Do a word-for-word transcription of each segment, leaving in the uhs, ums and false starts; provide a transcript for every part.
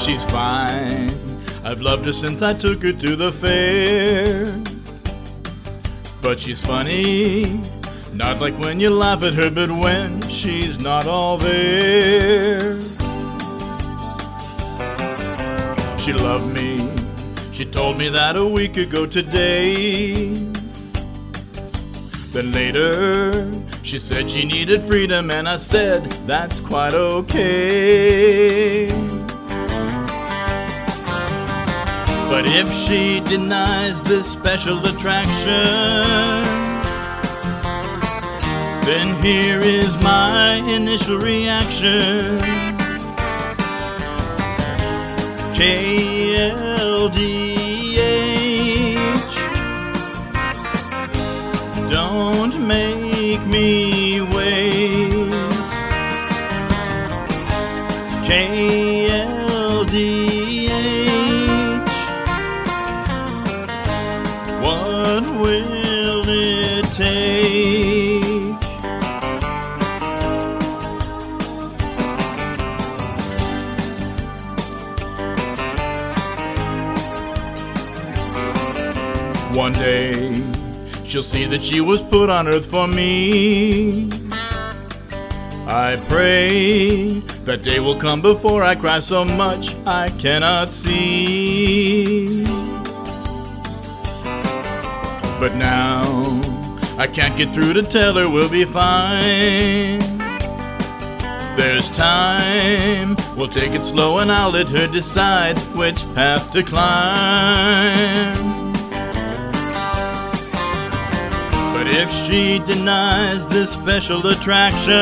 She's fine, I've loved her since I took her to the fair. But she's funny, not like when you laugh at her, but when she's not all there. She loved me, she told me that a week ago today. Then later, she said she needed freedom, and I said, that's quite okay. But if she denies this special attraction, then here is my initial reaction. K L D H, don't make me wait. K L D H, what will it take? One day, she'll see that she was put on earth for me. I pray that day will come before I cry so much I cannot see. But now, I can't get through to tell her we'll be fine. There's time, we'll take it slow and I'll let her decide which path to climb. But if she denies this special attraction,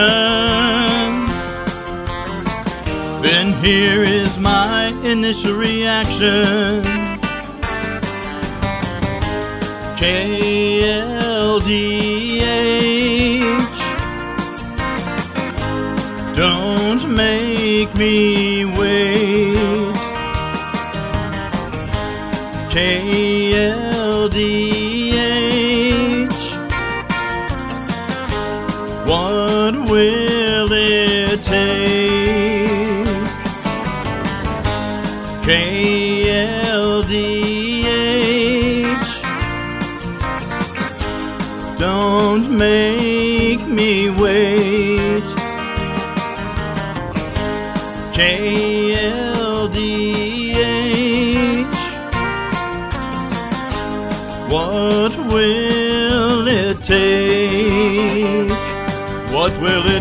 then here is my initial reaction. K L D H, don't make me wait. K L D H, what will it take? K L D H, don't make me wait. K L D H, what will it take? What will it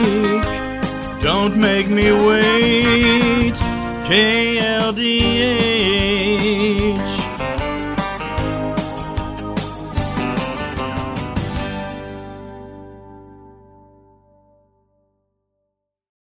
take? Don't make me wait. K L D H.